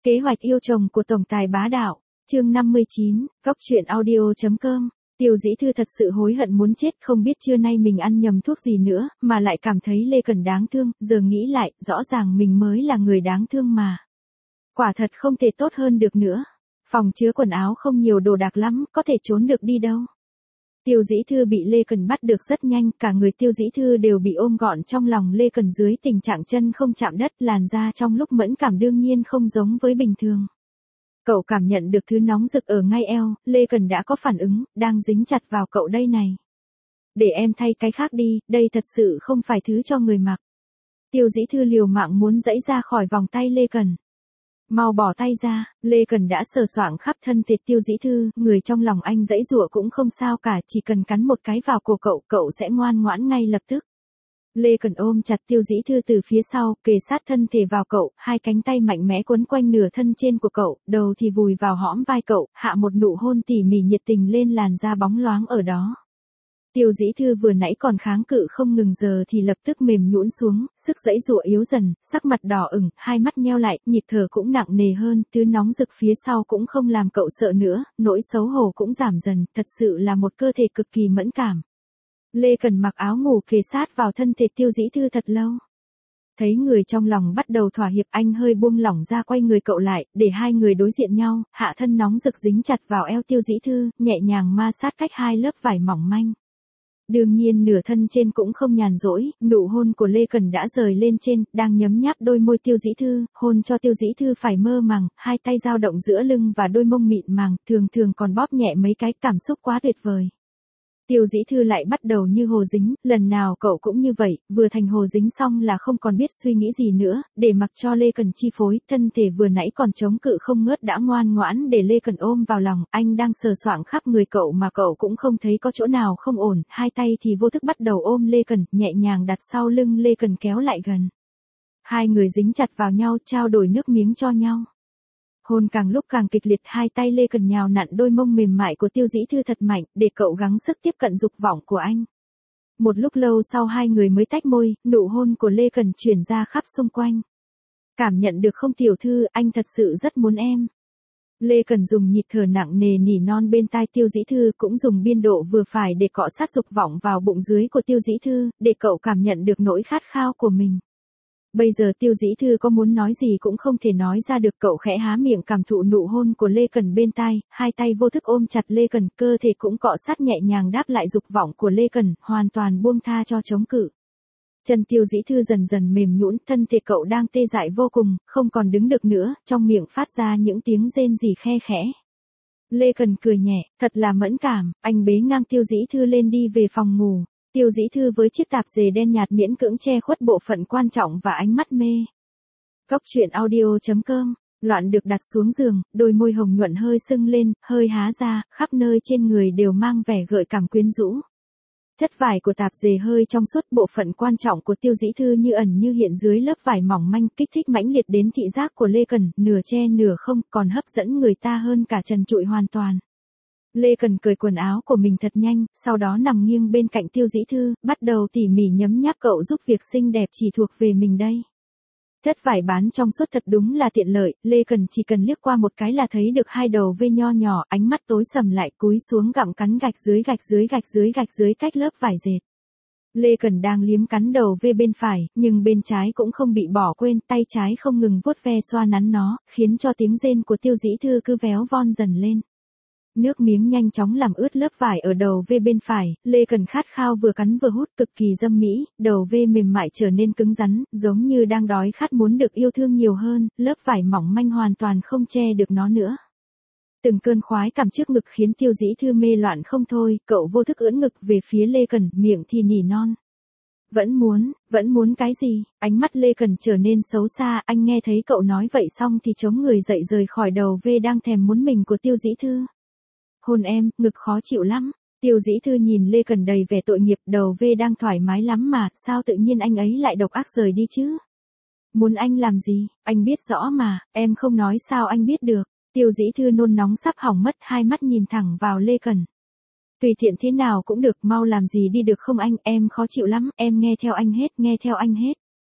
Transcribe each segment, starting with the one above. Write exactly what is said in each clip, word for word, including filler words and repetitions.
Kế hoạch yêu chồng của tổng tài bá đạo, chương năm mươi chín, góc truyện audio.com. Tiêu Dĩ Thư thật sự hối hận muốn chết, không biết trưa nay mình ăn nhầm thuốc gì nữa, mà lại cảm thấy Lê Cần đáng thương, giờ nghĩ lại, rõ ràng mình mới là người đáng thương mà. Quả thật không thể tốt hơn được nữa. Phòng chứa quần áo không nhiều đồ đạc lắm, có thể trốn được đi đâu. Tiêu Dĩ Thư bị Lê Cần bắt được rất nhanh, cả người Tiêu Dĩ Thư đều bị ôm gọn trong lòng Lê Cần dưới tình trạng chân không chạm đất, làn da trong lúc mẫn cảm đương nhiên không giống với bình thường. Cậu cảm nhận được thứ nóng rực ở ngay eo, Lê Cần đã có phản ứng, đang dính chặt vào cậu đây này. Để em thay cái khác đi, đây thật sự không phải thứ cho người mặc. Tiêu Dĩ Thư liều mạng muốn giãy ra khỏi vòng tay Lê Cần. Mau bỏ tay ra, Lê Cần đã sờ soạng khắp thân thể Tiêu Dĩ Thư, người trong lòng anh giãy giụa cũng không sao cả, chỉ cần cắn một cái vào cổ cậu, cậu sẽ ngoan ngoãn ngay lập tức. Lê Cần ôm chặt Tiêu Dĩ Thư từ phía sau, kề sát thân thể vào cậu, hai cánh tay mạnh mẽ quấn quanh nửa thân trên của cậu, đầu thì vùi vào hõm vai cậu, hạ một nụ hôn tỉ mỉ nhiệt tình lên làn da bóng loáng ở đó. Tiêu Dĩ Thư vừa nãy còn kháng cự không ngừng, giờ thì lập tức mềm nhũn xuống, sức giãy giụa yếu dần, sắc mặt đỏ ửng, hai mắt nheo lại, nhịp thở cũng nặng nề hơn, thứ nóng rực phía sau cũng không làm cậu sợ nữa, nỗi xấu hổ cũng giảm dần, thật sự là một cơ thể cực kỳ mẫn cảm. Lê Cần mặc áo ngủ kề sát vào thân thể Tiêu Dĩ Thư thật lâu. Thấy người trong lòng bắt đầu thỏa hiệp, anh hơi buông lỏng ra quay người cậu lại, để hai người đối diện nhau, hạ thân nóng rực dính chặt vào eo Tiêu Dĩ Thư, nhẹ nhàng ma sát cách hai lớp vải mỏng manh. Đương nhiên nửa thân trên cũng không nhàn rỗi, nụ hôn của Lê Cần đã rời lên trên, đang nhấm nháp đôi môi Tiêu Dĩ Thư, hôn cho Tiêu Dĩ Thư phải mơ màng, hai tay dao động giữa lưng và đôi mông mịn màng, thường thường còn bóp nhẹ mấy cái, cảm xúc quá tuyệt vời. Tiêu Dĩ Thư lại bắt đầu như hồ dính, lần nào cậu cũng như vậy, vừa thành hồ dính xong là không còn biết suy nghĩ gì nữa, để mặc cho Lê Cần chi phối, thân thể vừa nãy còn chống cự không ngớt đã ngoan ngoãn để Lê Cần ôm vào lòng, anh đang sờ soạng khắp người cậu mà cậu cũng không thấy có chỗ nào không ổn, hai tay thì vô thức bắt đầu ôm Lê Cần, nhẹ nhàng đặt sau lưng Lê Cần kéo lại gần. Hai người dính chặt vào nhau, trao đổi nước miếng cho nhau. Hôn càng lúc càng kịch liệt, hai tay Lê Cần nhào nặn đôi mông mềm mại của Tiêu Dĩ Thư thật mạnh, để cậu gắng sức tiếp cận dục vọng của anh. Một lúc lâu sau hai người mới tách môi, nụ hôn của Lê Cần truyền ra khắp xung quanh. Cảm nhận được không tiểu thư, anh thật sự rất muốn em. Lê Cần dùng nhịp thở nặng nề nỉ non bên tai Tiêu Dĩ Thư, cũng dùng biên độ vừa phải để cọ sát dục vọng vào bụng dưới của Tiêu Dĩ Thư, để cậu cảm nhận được nỗi khát khao của mình. Bây giờ Tiêu Dĩ Thư có muốn nói gì cũng không thể nói ra được, cậu khẽ há miệng cảm thụ nụ hôn của Lê Cần bên tai, hai tay vô thức ôm chặt Lê Cần, cơ thể cũng cọ sát nhẹ nhàng đáp lại dục vọng của Lê Cần, hoàn toàn buông tha cho chống cự. Chân Tiêu Dĩ Thư dần dần mềm nhũn, thân thể cậu đang tê dại vô cùng, không còn đứng được nữa, trong miệng phát ra những tiếng rên rỉ khe khẽ. Lê Cần cười nhẹ, thật là mẫn cảm, anh bế ngang Tiêu Dĩ Thư lên đi về phòng ngủ. Tiêu Dĩ Thư với chiếc tạp dề đen nhạt miễn cưỡng che khuất bộ phận quan trọng và ánh mắt mê. Góc truyện audio.com, loạn được đặt xuống giường, đôi môi hồng nhuận hơi sưng lên, hơi há ra, khắp nơi trên người đều mang vẻ gợi cảm quyến rũ. Chất vải của tạp dề hơi trong suốt, bộ phận quan trọng của Tiêu Dĩ Thư như ẩn như hiện dưới lớp vải mỏng manh, kích thích mãnh liệt đến thị giác của Lê Cần, nửa che nửa không, còn hấp dẫn người ta hơn cả trần trụi hoàn toàn. Lê Cần cởi quần áo của mình thật nhanh, sau đó nằm nghiêng bên cạnh Tiêu Dĩ Thư, bắt đầu tỉ mỉ nhấm nháp cậu giúp việc xinh đẹp chỉ thuộc về mình đây. Chất vải bán trong suốt thật đúng là tiện lợi, Lê Cần chỉ cần liếc qua một cái là thấy được hai đầu vê nho nhỏ, ánh mắt tối sầm lại, cúi xuống gặm cắn gạch dưới gạch dưới gạch dưới gạch dưới cách lớp vải dệt. Lê Cần đang liếm cắn đầu vê bên phải, nhưng bên trái cũng không bị bỏ quên, tay trái không ngừng vuốt ve xoa nắn nó, khiến cho tiếng rên của Tiêu Dĩ Thư cứ véo von dần lên. Nước miếng nhanh chóng làm ướt lớp vải ở đầu vê bên phải, Lê Cần khát khao vừa cắn vừa hút, cực kỳ dâm mỹ, đầu vê mềm mại trở nên cứng rắn, giống như đang đói khát muốn được yêu thương nhiều hơn, lớp vải mỏng manh hoàn toàn không che được nó nữa. Từng cơn khoái cảm trước ngực khiến Tiêu Dĩ Thư mê loạn không thôi, cậu vô thức ưỡn ngực về phía Lê Cần, miệng thì nỉ non. Vẫn muốn, vẫn muốn cái gì? Ánh mắt Lê Cần trở nên xấu xa, anh nghe thấy cậu nói vậy xong thì chống người dậy rời khỏi đầu vê đang thèm muốn mình của Tiêu Dĩ Thư. Hôn em, ngực khó chịu lắm. Tiêu Dĩ Thư nhìn Lê Cần đầy vẻ tội nghiệp, đầu vê đang thoải mái lắm mà, sao tự nhiên anh ấy lại độc ác rời đi chứ? Muốn anh làm gì? Anh biết rõ mà, em không nói sao anh biết được. Tiêu Dĩ Thư nôn nóng sắp hỏng mất, hai mắt nhìn thẳng vào Lê Cần. Tùy tiện thế nào cũng được, mau làm gì đi được không anh, em khó chịu lắm, em nghe theo anh hết, nghe theo anh hết.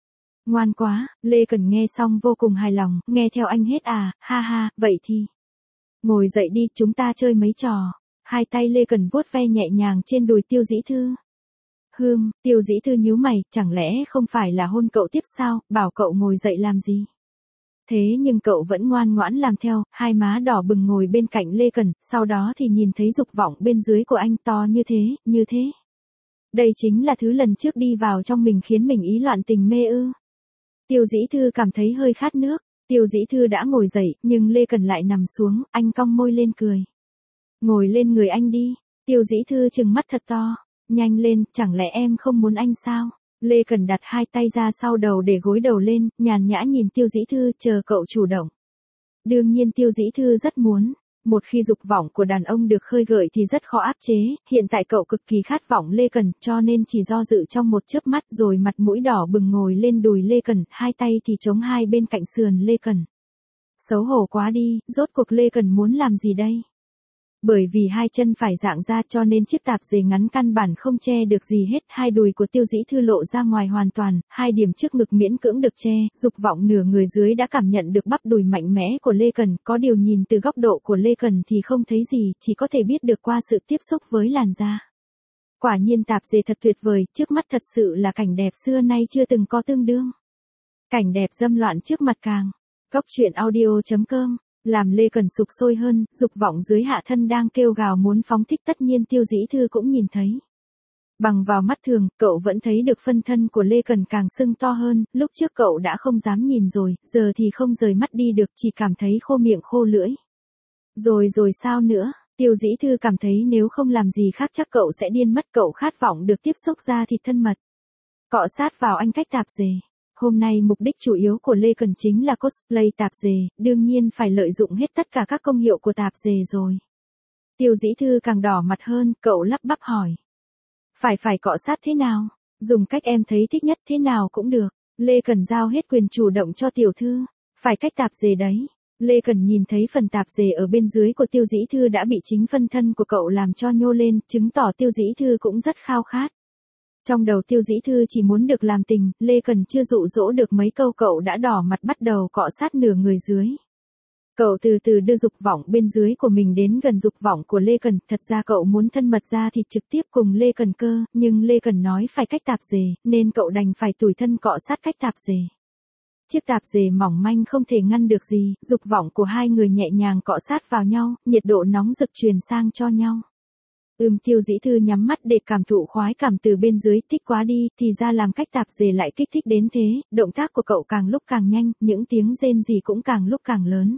Ngoan quá, Lê Cần nghe xong vô cùng hài lòng, nghe theo anh hết à, ha ha, vậy thì. Ngồi dậy đi, chúng ta chơi mấy trò. Hai tay Lê Cần vuốt ve nhẹ nhàng trên đùi Tiêu Dĩ Thư. Hừm, Tiêu Dĩ Thư nhíu mày, chẳng lẽ không phải là hôn cậu tiếp sao, bảo cậu ngồi dậy làm gì? Thế nhưng cậu vẫn ngoan ngoãn làm theo, hai má đỏ bừng ngồi bên cạnh Lê Cần, sau đó thì nhìn thấy dục vọng bên dưới của anh to như thế, như thế. Đây chính là thứ lần trước đi vào trong mình khiến mình ý loạn tình mê ư. Tiêu Dĩ Thư cảm thấy hơi khát nước, Tiêu Dĩ Thư đã ngồi dậy, nhưng Lê Cần lại nằm xuống, anh cong môi lên cười. Ngồi lên người anh đi, Tiêu Dĩ Thư trừng mắt thật to, nhanh lên, chẳng lẽ em không muốn anh sao? Lê Cần đặt hai tay ra sau đầu để gối đầu lên, nhàn nhã nhìn Tiêu Dĩ Thư chờ cậu chủ động. Đương nhiên Tiêu Dĩ Thư rất muốn. Một khi dục vọng của đàn ông được khơi gợi thì rất khó áp chế, hiện tại cậu cực kỳ khát vọng Lê Cần, cho nên chỉ do dự trong một chớp mắt rồi mặt mũi đỏ bừng ngồi lên đùi Lê Cần, hai tay thì chống hai bên cạnh sườn Lê Cần. Xấu hổ quá đi, rốt cuộc Lê Cần muốn làm gì đây? Bởi vì hai chân phải dạng ra cho nên chiếc tạp dề ngắn căn bản không che được gì hết, hai đùi của Tiêu Dĩ Thư lộ ra ngoài hoàn toàn, hai điểm trước ngực miễn cưỡng được che, dục vọng nửa người dưới đã cảm nhận được bắp đùi mạnh mẽ của Lê Cần, có điều nhìn từ góc độ của Lê Cần thì không thấy gì, chỉ có thể biết được qua sự tiếp xúc với làn da. Quả nhiên tạp dề thật tuyệt vời, trước mắt thật sự là cảnh đẹp xưa nay chưa từng có tương đương. Cảnh đẹp dâm loạn trước mặt càng. Góc truyện audio chấm com làm Lê Cần sục sôi hơn, dục vọng dưới hạ thân đang kêu gào muốn phóng thích, tất nhiên Tiêu Dĩ Thư cũng nhìn thấy. Bằng vào mắt thường, cậu vẫn thấy được phân thân của Lê Cần càng sưng to hơn, lúc trước cậu đã không dám nhìn rồi, giờ thì không rời mắt đi được, chỉ cảm thấy khô miệng khô lưỡi. Rồi rồi sao nữa, Tiêu Dĩ Thư cảm thấy nếu không làm gì khác chắc cậu sẽ điên mất, cậu khát vọng được tiếp xúc da thịt thân mật. Cọ sát vào anh cách tạp dề. Hôm nay mục đích chủ yếu của Lê Cần chính là cosplay tạp dề, đương nhiên phải lợi dụng hết tất cả các công hiệu của tạp dề rồi. Tiêu Dĩ Thư càng đỏ mặt hơn, cậu lắp bắp hỏi. Phải phải cọ sát thế nào? Dùng cách em thấy thích nhất thế nào cũng được. Lê Cần giao hết quyền chủ động cho tiểu thư. Phải cách tạp dề đấy. Lê Cần nhìn thấy phần tạp dề ở bên dưới của Tiêu Dĩ Thư đã bị chính phân thân của cậu làm cho nhô lên, chứng tỏ Tiêu Dĩ Thư cũng rất khao khát. Trong đầu Tiêu Dĩ Thư chỉ muốn được làm tình, Lê Cần chưa dụ dỗ được mấy câu cậu đã đỏ mặt bắt đầu cọ sát nửa người dưới. Cậu từ từ đưa dục vọng bên dưới của mình đến gần dục vọng của Lê Cần, thật ra cậu muốn thân mật ra thịt trực tiếp cùng Lê Cần cơ, nhưng Lê Cần nói phải cách tạp dề, nên cậu đành phải tủi thân cọ sát cách tạp dề. Chiếc tạp dề mỏng manh không thể ngăn được gì, dục vọng của hai người nhẹ nhàng cọ sát vào nhau, nhiệt độ nóng rực truyền sang cho nhau. Ưm Tiêu Dĩ Thư nhắm mắt để cảm thụ khoái cảm từ bên dưới, thích quá đi, thì ra làm cách tạp dề lại kích thích đến thế, động tác của cậu càng lúc càng nhanh, những tiếng rên rỉ cũng càng lúc càng lớn.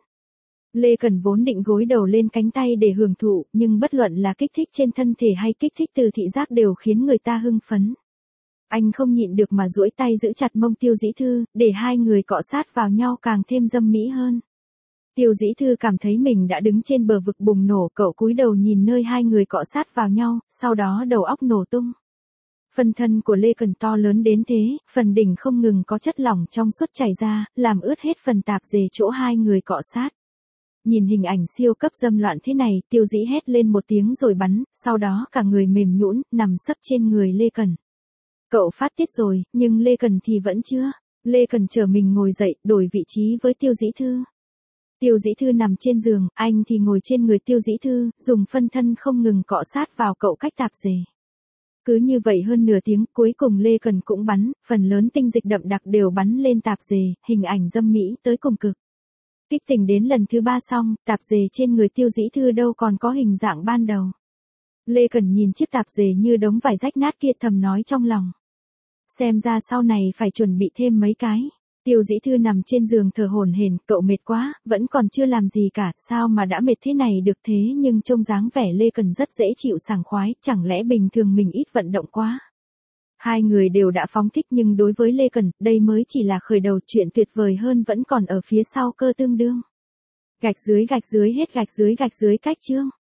Lê Cần vốn định gối đầu lên cánh tay để hưởng thụ, nhưng bất luận là kích thích trên thân thể hay kích thích từ thị giác đều khiến người ta hưng phấn. Anh không nhịn được mà duỗi tay giữ chặt mông Tiêu Dĩ Thư, để hai người cọ sát vào nhau càng thêm dâm mỹ hơn. Tiêu Dĩ Thư cảm thấy mình đã đứng trên bờ vực bùng nổ, cậu cúi đầu nhìn nơi hai người cọ sát vào nhau, sau đó đầu óc nổ tung. Phần thân của Lê Cần to lớn đến thế, phần đỉnh không ngừng có chất lỏng trong suốt chảy ra, làm ướt hết phần tạp dề chỗ hai người cọ sát. Nhìn hình ảnh siêu cấp dâm loạn thế này, Tiêu Dĩ hét lên một tiếng rồi bắn, sau đó cả người mềm nhũn, nằm sấp trên người Lê Cần. Cậu phát tiết rồi, nhưng Lê Cần thì vẫn chưa. Lê Cần chờ mình ngồi dậy, đổi vị trí với Tiêu Dĩ Thư. Tiêu Dĩ Thư nằm trên giường, anh thì ngồi trên người Tiêu Dĩ Thư, dùng phân thân không ngừng cọ sát vào cậu cách tạp dề. Cứ như vậy hơn nửa tiếng, cuối cùng Lê Cần cũng bắn, phần lớn tinh dịch đậm đặc đều bắn lên tạp dề, hình ảnh dâm mỹ tới cùng cực. Kích tình đến lần thứ ba xong, tạp dề trên người Tiêu Dĩ Thư đâu còn có hình dạng ban đầu. Lê Cần nhìn chiếc tạp dề như đống vải rách nát kia thầm nói trong lòng. Xem ra sau này phải chuẩn bị thêm mấy cái. Tiêu Dĩ Thư nằm trên giường thở hổn hển, cậu mệt quá, vẫn còn chưa làm gì cả, sao mà đã mệt thế này được thế, nhưng trông dáng vẻ Lê Cần rất dễ chịu sảng khoái, chẳng lẽ bình thường mình ít vận động quá. Hai người đều đã phóng thích nhưng đối với Lê Cần, đây mới chỉ là khởi đầu, chuyện tuyệt vời hơn vẫn còn ở phía sau cơ tương đương. Gạch dưới gạch dưới hết gạch dưới gạch dưới cách chương.